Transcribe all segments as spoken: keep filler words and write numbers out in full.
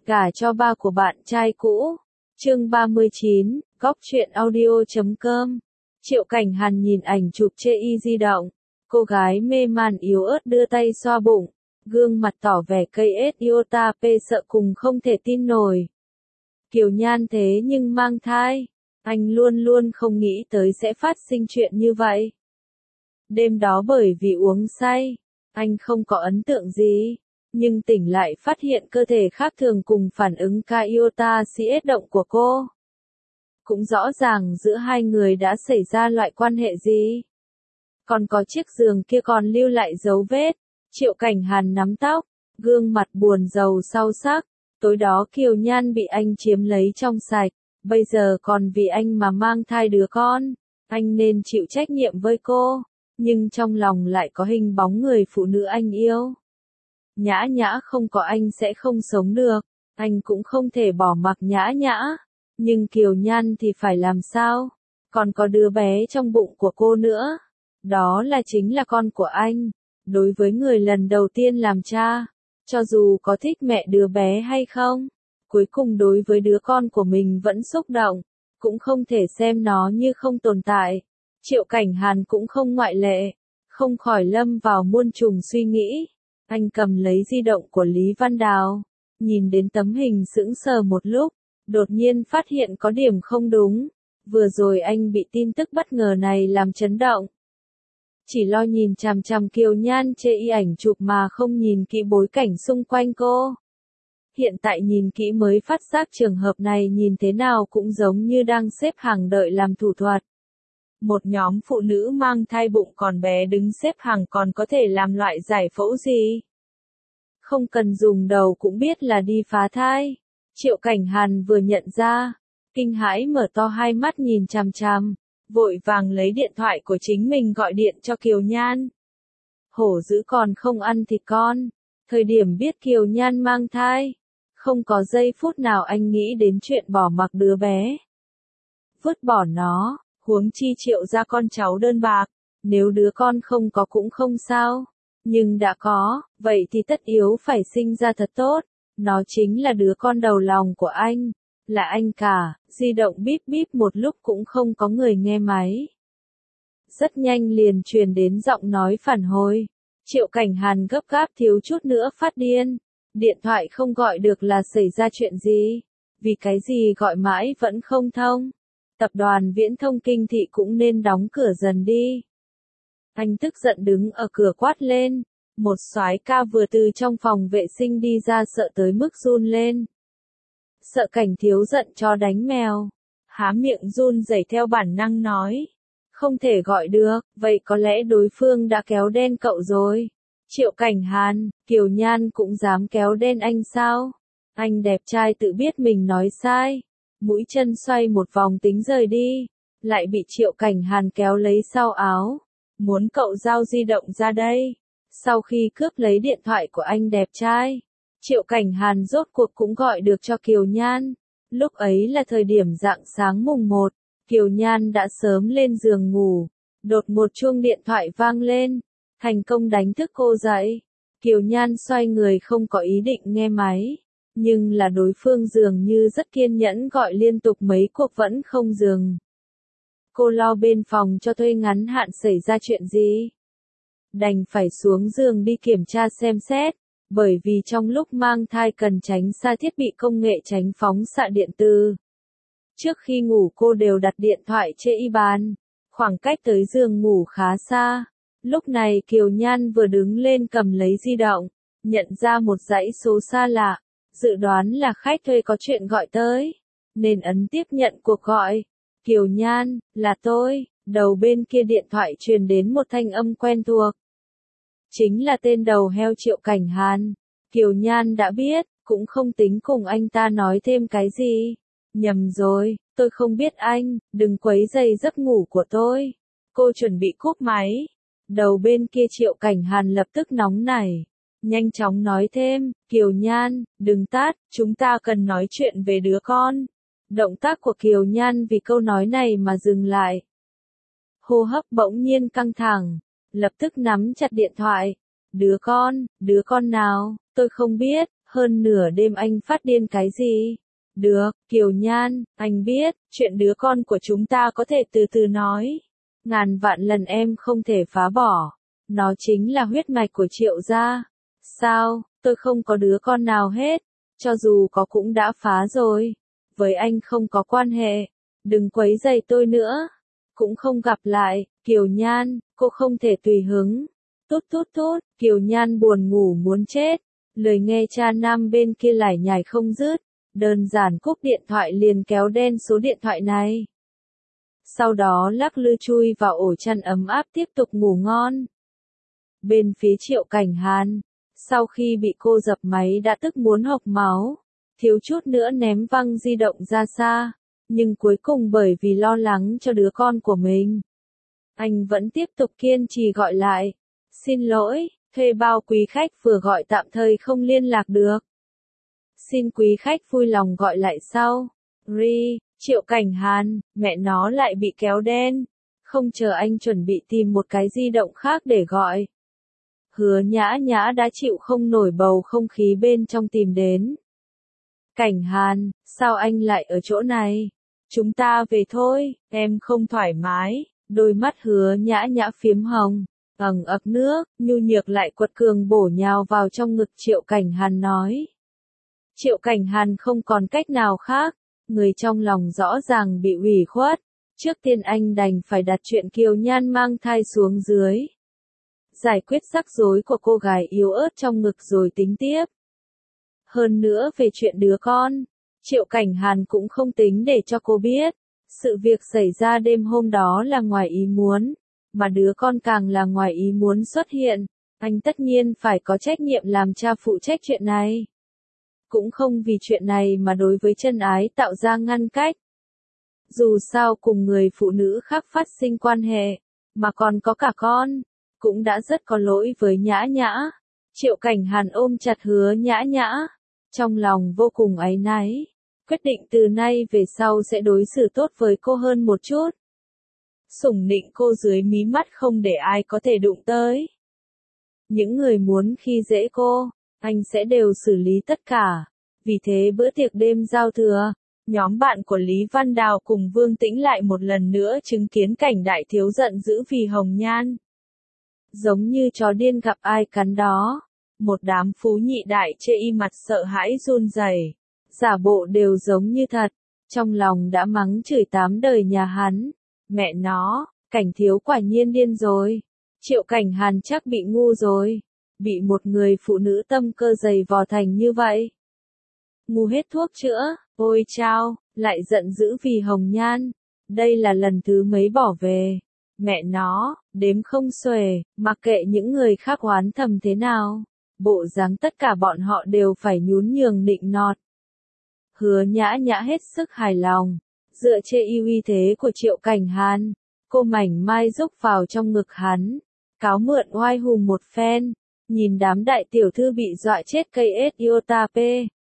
Gả cho ba của bạn trai cũ. Chương ba mươi chín, góc truyện audio chấm com. Triệu Cảnh Hàn nhìn ảnh chụp chê y di động. Cô gái mê man yếu ớt đưa tay xoa bụng. Gương mặt tỏ vẻ cây ết iota p sợ cùng không thể tin nổi. Kiều Nhan thế nhưng mang thai. Anh luôn luôn không nghĩ tới sẽ phát sinh chuyện như vậy. Đêm đó bởi vì uống say, anh không có ấn tượng gì. Nhưng tỉnh lại phát hiện cơ thể khác thường cùng phản ứng ca iota cs động của cô. Cũng rõ ràng giữa hai người đã xảy ra loại quan hệ gì. Còn có chiếc giường kia còn lưu lại dấu vết. Triệu Cảnh Hàn nắm tóc, gương mặt buồn rầu sâu sắc. Tối đó Kiều Nhan bị anh chiếm lấy trong sạch, bây giờ còn vì anh mà mang thai đứa con. Anh nên chịu trách nhiệm với cô, nhưng trong lòng lại có hình bóng người phụ nữ anh yêu. Nhã Nhã không có anh sẽ không sống được, anh cũng không thể bỏ mặc Nhã Nhã. Nhưng Kiều Nhan thì phải làm sao? Còn có đứa bé trong bụng của cô nữa. Đó là chính là con của anh. Đối với người lần đầu tiên làm cha, cho dù có thích mẹ đứa bé hay không, cuối cùng đối với đứa con của mình vẫn xúc động, cũng không thể xem nó như không tồn tại. Triệu Cảnh Hàn cũng không ngoại lệ, không khỏi lâm vào muôn trùng suy nghĩ. Anh cầm lấy di động của Lý Văn Đào, nhìn đến tấm hình sững sờ một lúc, đột nhiên phát hiện có điểm không đúng. Vừa rồi anh bị tin tức bất ngờ này làm chấn động. Chỉ lo nhìn chằm chằm Kiều Nhan chê y ảnh chụp mà không nhìn kỹ bối cảnh xung quanh cô. Hiện tại nhìn kỹ mới phát giác trường hợp này nhìn thế nào cũng giống như đang xếp hàng đợi làm thủ thuật. Một nhóm phụ nữ mang thai bụng còn bé đứng xếp hàng còn có thể làm loại giải phẫu gì? Không cần dùng đầu cũng biết là đi phá thai. Triệu Cảnh Hàn vừa nhận ra, kinh hãi mở to hai mắt nhìn chằm chằm, vội vàng lấy điện thoại của chính mình gọi điện cho Kiều Nhan. Hổ dữ còn không ăn thịt con. Thời điểm biết Kiều Nhan mang thai, không có giây phút nào anh nghĩ đến chuyện bỏ mặc đứa bé. Vứt bỏ nó, huống chi Triệu ra con cháu đơn bạc, nếu đứa con không có cũng không sao. Nhưng đã có, vậy thì tất yếu phải sinh ra thật tốt. Nó chính là đứa con đầu lòng của anh, là anh cả. Di động bíp bíp một lúc cũng không có người nghe máy. Rất nhanh liền truyền đến giọng nói phản hồi. Triệu Cảnh Hàn gấp gáp thiếu chút nữa phát điên. Điện thoại không gọi được là xảy ra chuyện gì? Vì cái gì gọi mãi vẫn không thông? Tập đoàn Viễn thông Kinh Thị cũng nên đóng cửa dần đi. Anh tức giận đứng ở cửa quát lên. Một soái ca vừa từ trong phòng vệ sinh đi ra sợ tới mức run lên. Sợ Cảnh thiếu giận cho đánh mèo. Há miệng run rẩy theo bản năng nói. Không thể gọi được, vậy có lẽ đối phương đã kéo đen cậu rồi. Triệu Cảnh Hàn, Kiều Nhan cũng dám kéo đen anh sao? Anh đẹp trai tự biết mình nói sai. Mũi chân xoay một vòng tính rời đi. Lại bị Triệu Cảnh Hàn kéo lấy sau áo. Muốn cậu giao di động ra đây. Sau khi cướp lấy điện thoại của anh đẹp trai, Triệu Cảnh Hàn rốt cuộc cũng gọi được cho Kiều Nhan. Lúc ấy là thời điểm rạng sáng mùng một, Kiều Nhan đã sớm lên giường ngủ. Đột một chuông điện thoại vang lên, thành công đánh thức cô dậy. Kiều Nhan xoay người không có ý định nghe máy, nhưng là đối phương dường như rất kiên nhẫn gọi liên tục mấy cuộc vẫn không dừng. Cô lo bên phòng cho thuê ngắn hạn xảy ra chuyện gì? Đành phải xuống giường đi kiểm tra xem xét, bởi vì trong lúc mang thai cần tránh xa thiết bị công nghệ tránh phóng xạ điện từ. Trước khi ngủ cô đều đặt điện thoại trên y bàn, khoảng cách tới giường ngủ khá xa. Lúc này Kiều Nhan vừa đứng lên cầm lấy di động, nhận ra một dãy số xa lạ, dự đoán là khách thuê có chuyện gọi tới, nên ấn tiếp nhận cuộc gọi. Kiều Nhan, là tôi. Đầu bên kia điện thoại truyền đến một thanh âm quen thuộc. Chính là tên đầu heo Triệu Cảnh Hàn. Kiều Nhan đã biết, cũng không tính cùng anh ta nói thêm cái gì. Nhầm rồi, tôi không biết anh, đừng quấy rầy giấc ngủ của tôi. Cô chuẩn bị cúp máy. Đầu bên kia Triệu Cảnh Hàn lập tức nóng nảy. Nhanh chóng nói thêm, Kiều Nhan, đừng tát, chúng ta cần nói chuyện về đứa con. Động tác của Kiều Nhan vì câu nói này mà dừng lại. Hô hấp bỗng nhiên căng thẳng, lập tức nắm chặt điện thoại. Đứa con, đứa con nào, tôi không biết, Hơn nửa đêm anh phát điên cái gì? Được, Kiều Nhan, anh biết, chuyện đứa con của chúng ta có thể từ từ nói. Ngàn vạn lần em không thể phá bỏ. Nó chính là huyết mạch của Triệu gia. Sao, tôi không có đứa con nào hết. Cho dù có cũng đã phá rồi. Với anh không có quan hệ. Đừng quấy rầy tôi nữa. Cũng không gặp lại, Kiều Nhan, cô không thể tùy hứng. Tút tút tút, Kiều Nhan buồn ngủ muốn chết. Lời nghe cha nam bên kia lải nhải không dứt. Đơn giản cúp điện thoại liền kéo đen số điện thoại này. Sau đó lắc lư chui vào ổ chăn ấm áp tiếp tục ngủ ngon. Bên phía Triệu Cảnh Hàn, sau khi bị cô dập máy đã tức muốn hộc máu, thiếu chút nữa ném văng di động ra xa, nhưng cuối cùng bởi vì lo lắng cho đứa con của mình, anh vẫn tiếp tục kiên trì gọi lại. Xin lỗi, thuê bao quý khách vừa gọi tạm thời không liên lạc được. Xin quý khách vui lòng gọi lại sau. Ri, Triệu Cảnh Hàn, mẹ nó lại bị kéo đen. Không chờ anh chuẩn bị tìm một cái di động khác để gọi. Hứa Nhã Nhã đã chịu không nổi bầu không khí bên trong tìm đến. Cảnh Hàn, sao anh lại ở chỗ này? Chúng ta về thôi, em không thoải mái. Đôi mắt Hứa Nhã Nhã phiếm hồng, ẩn ực nước, nhu nhược lại quật cường bổ nhào vào trong ngực Triệu Cảnh Hàn nói. Triệu Cảnh Hàn không còn cách nào khác, người trong lòng rõ ràng bị ủy khuất. Trước tiên anh đành phải đặt chuyện Kiều Nhan mang thai xuống dưới. Giải quyết rắc rối của cô gái yếu ớt trong ngực rồi tính tiếp. Hơn nữa về chuyện đứa con, Triệu Cảnh Hàn cũng không tính để cho cô biết. Sự việc xảy ra đêm hôm đó là ngoài ý muốn, mà đứa con càng là ngoài ý muốn xuất hiện. Anh tất nhiên phải có trách nhiệm làm cha phụ trách chuyện này. Cũng không vì chuyện này mà đối với chân ái tạo ra ngăn cách. Dù sao cùng người phụ nữ khác phát sinh quan hệ, mà còn có cả con, cũng đã rất có lỗi với Nhã Nhã. Triệu Cảnh Hàn ôm chặt Hứa Nhã Nhã, trong lòng vô cùng áy náy, quyết định từ nay về sau sẽ đối xử tốt với cô hơn một chút. Sủng nịnh cô dưới mí mắt không để ai có thể đụng tới. Những người muốn khi dễ cô, anh sẽ đều xử lý tất cả. Vì thế bữa tiệc đêm giao thừa, nhóm bạn của Lý Văn Đào cùng Vương Tĩnh lại một lần nữa chứng kiến cảnh đại thiếu giận dữ vì Hồng Nhan. Giống như chó điên gặp ai cắn đó. Một đám phú nhị đại chê y mặt sợ hãi run rẩy, giả bộ đều giống như thật, trong lòng đã mắng chửi tám đời nhà hắn. Mẹ nó, Cảnh thiếu quả nhiên điên rồi. Triệu Cảnh Hàn chắc bị ngu rồi. Bị một người phụ nữ tâm cơ dày vò thành như vậy. Ngu hết thuốc chữa, ôi chao, lại giận dữ vì Hồng Nhan. Đây là lần thứ mấy bỏ về. Mẹ nó, đếm không xuể, mặc kệ những người khác oán thầm thế nào. Bộ dáng tất cả bọn họ đều phải nhún nhường nịnh nọt. Hứa Nhã Nhã hết sức hài lòng. Dựa trên ưu uy thế của Triệu Cảnh Hàn, cô mảnh mai rúc vào trong ngực hắn. Cáo mượn oai hùng một phen. Nhìn đám đại tiểu thư bị dọa chết cây ết iota p.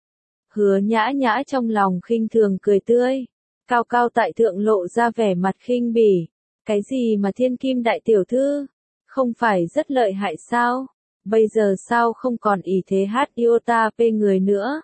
Hứa Nhã Nhã trong lòng khinh thường cười tươi. Cao cao tại thượng lộ ra vẻ mặt khinh bỉ. Cái gì mà thiên kim đại tiểu thư? Không phải rất lợi hại sao? Bây giờ sao không còn ý thế hát iota p người nữa?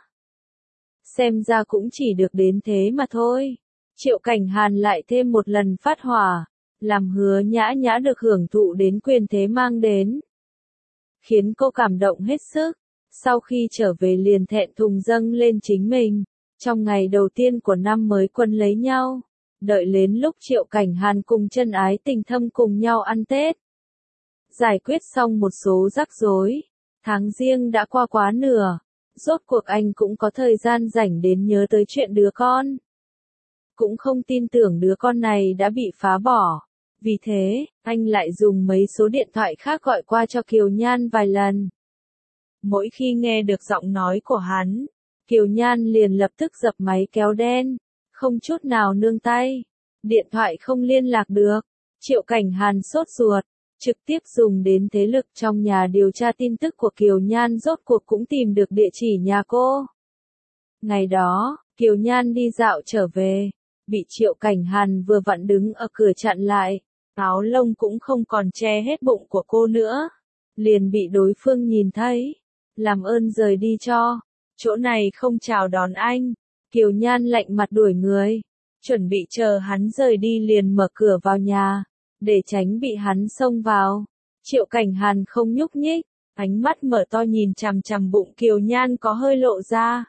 Xem ra cũng chỉ được đến thế mà thôi. Triệu Cảnh Hàn lại thêm một lần phát hỏa. Làm Hứa Nhã Nhã được hưởng thụ đến quyền thế mang đến. Khiến cô cảm động hết sức. Sau khi trở về liền thẹn thùng dâng lên chính mình. Trong ngày đầu tiên của năm mới quân lấy nhau. Đợi đến lúc Triệu Cảnh Hàn cùng chân ái tình thâm cùng nhau ăn Tết. Giải quyết xong một số rắc rối. Tháng Giêng đã qua quá nửa. Rốt cuộc anh cũng có thời gian rảnh đến nhớ tới chuyện đứa con. Cũng không tin tưởng đứa con này đã bị phá bỏ. Vì thế, anh lại dùng mấy số điện thoại khác gọi qua cho Kiều Nhan vài lần. Mỗi khi nghe được giọng nói của hắn, Kiều Nhan liền lập tức dập máy kéo đen, không chút nào nương tay. Điện thoại không liên lạc được. Triệu Cảnh Hàn sốt ruột, trực tiếp dùng đến thế lực trong nhà điều tra tin tức của Kiều Nhan rốt cuộc cũng tìm được địa chỉ nhà cô. Ngày đó, Kiều Nhan đi dạo trở về, bị Triệu Cảnh Hàn vừa vặn đứng ở cửa chặn lại. Áo lông cũng không còn che hết bụng của cô nữa. Liền bị đối phương nhìn thấy. Làm ơn rời đi cho. chỗ này không chào đón anh. Kiều Nhan lạnh mặt đuổi người, chuẩn bị chờ hắn rời đi liền mở cửa vào nhà, để tránh bị hắn xông vào. Triệu Cảnh Hàn không nhúc nhích, ánh mắt mở to nhìn chằm chằm bụng Kiều Nhan có hơi lộ ra.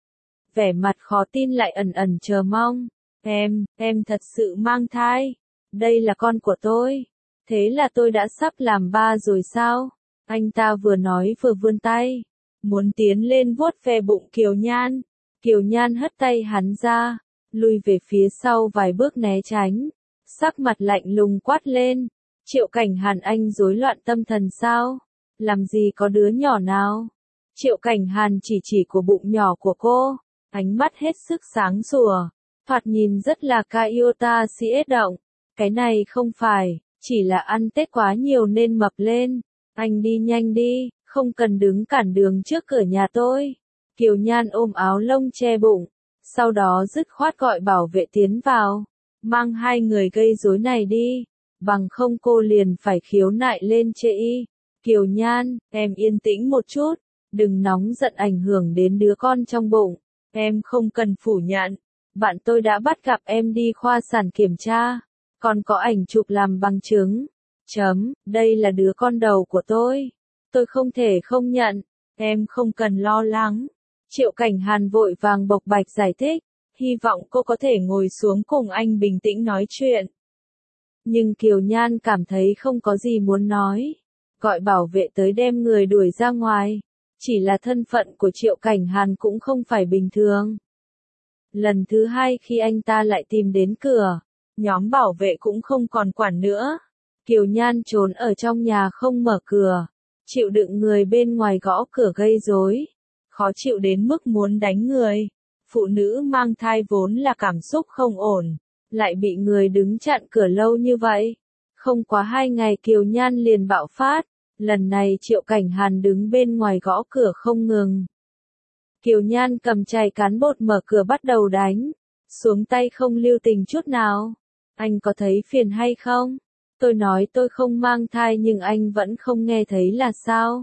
Vẻ mặt khó tin lại ẩn ẩn chờ mong. Em, em thật sự mang thai. Đây là con của tôi. Thế là tôi đã sắp làm ba rồi sao? Anh ta vừa nói vừa vươn tay, muốn tiến lên vuốt ve bụng Kiều Nhan. Kiều Nhan hất tay hắn ra, lùi về phía sau vài bước né tránh, sắc mặt lạnh lùng quát lên. Triệu Cảnh Hàn, anh rối loạn tâm thần sao? Làm gì có đứa nhỏ nào? Triệu Cảnh Hàn chỉ chỉ của bụng nhỏ của cô, ánh mắt hết sức sáng sủa, thoạt nhìn rất là Kyota siết động. Cái này không phải, chỉ là ăn Tết quá nhiều nên mập lên. Anh đi nhanh đi, không cần đứng cản đường trước cửa nhà tôi. Kiều Nhan ôm áo lông che bụng, sau đó dứt khoát gọi bảo vệ tiến vào, mang hai người gây rối này đi, bằng không cô liền phải khiếu nại lên chê y. Kiều Nhan, em yên tĩnh một chút, đừng nóng giận ảnh hưởng đến đứa con trong bụng. Em không cần phủ nhận, bạn tôi đã bắt gặp em đi khoa sản kiểm tra, còn có ảnh chụp làm bằng chứng. Chấm, đây là đứa con đầu của tôi. Tôi không thể không nhận, em không cần lo lắng. Triệu Cảnh Hàn vội vàng bộc bạch giải thích, hy vọng cô có thể ngồi xuống cùng anh bình tĩnh nói chuyện. Nhưng Kiều Nhan cảm thấy không có gì muốn nói, gọi bảo vệ tới đem người đuổi ra ngoài. Chỉ là thân phận của Triệu Cảnh Hàn cũng không phải bình thường. Lần thứ hai khi anh ta lại tìm đến cửa, nhóm bảo vệ cũng không còn quản nữa. Kiều Nhan trốn ở trong nhà không mở cửa, chịu đựng người bên ngoài gõ cửa gây rối, khó chịu đến mức muốn đánh người. Phụ nữ mang thai vốn là cảm xúc không ổn, lại bị người đứng chặn cửa lâu như vậy. Không quá hai ngày Kiều Nhan liền bạo phát, lần này Triệu Cảnh Hàn đứng bên ngoài gõ cửa không ngừng. Kiều Nhan cầm chày cán bột mở cửa bắt đầu đánh, xuống tay không lưu tình chút nào. Anh có thấy phiền hay không? Tôi nói tôi không mang thai nhưng anh vẫn không nghe thấy là sao?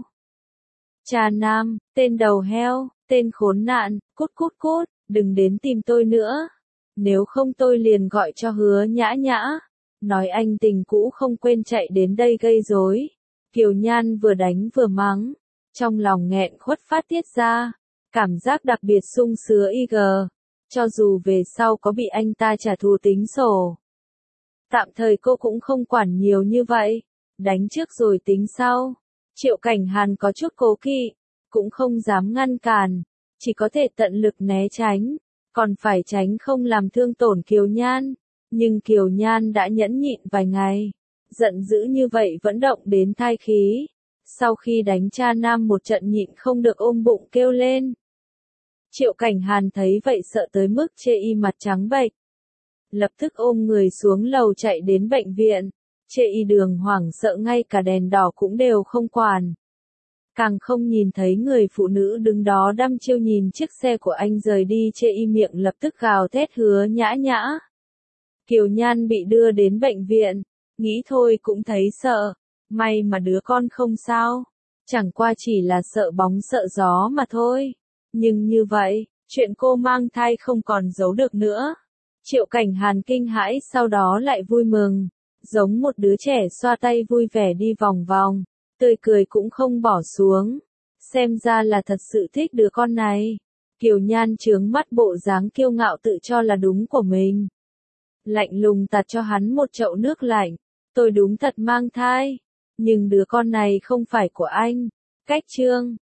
Trà Nam, tên đầu heo, tên khốn nạn, cút cút cút, đừng đến tìm tôi nữa. Nếu không tôi liền gọi cho Hứa Nhã Nhã, nói anh tình cũ không quên chạy đến đây gây rối. Kiều Nhan vừa đánh vừa mắng, trong lòng nghẹn khuất phát tiết ra, cảm giác đặc biệt sung sướng y gờ, cho dù về sau có bị anh ta trả thù tính sổ. Tạm thời cô cũng không quản nhiều như vậy, đánh trước rồi tính sau. Triệu Cảnh Hàn có chút cố kỵ, cũng không dám ngăn cản, chỉ có thể tận lực né tránh, còn phải tránh không làm thương tổn Kiều Nhan. Nhưng Kiều Nhan đã nhẫn nhịn vài ngày, giận dữ như vậy vẫn động đến thai khí. Sau khi đánh cha nam một trận nhịn không được ôm bụng kêu lên. Triệu Cảnh Hàn thấy vậy sợ tới mức chê y mặt trắng bệch, lập tức ôm người xuống lầu chạy đến bệnh viện. Chê y đường hoảng sợ ngay cả đèn đỏ cũng đều không quản, càng không nhìn thấy người phụ nữ đứng đó đăm chiêu nhìn chiếc xe của anh rời đi. Chê y miệng lập tức gào thét Hứa Nhã Nhã. Kiều Nhan bị đưa đến bệnh viện, nghĩ thôi cũng thấy sợ, may mà đứa con không sao, chẳng qua chỉ là sợ bóng sợ gió mà thôi. Nhưng như vậy, chuyện cô mang thai không còn giấu được nữa. Triệu Cảnh Hàn kinh hãi sau đó lại vui mừng, giống một đứa trẻ xoa tay vui vẻ đi vòng vòng, tươi cười cũng không bỏ xuống. Xem ra là thật sự thích đứa con này. Kiều Nhan trướng mắt bộ dáng kiêu ngạo tự cho là đúng của mình, lạnh lùng tạt cho hắn một chậu nước lạnh. Tôi đúng thật mang thai, nhưng đứa con này không phải của anh. Cách chương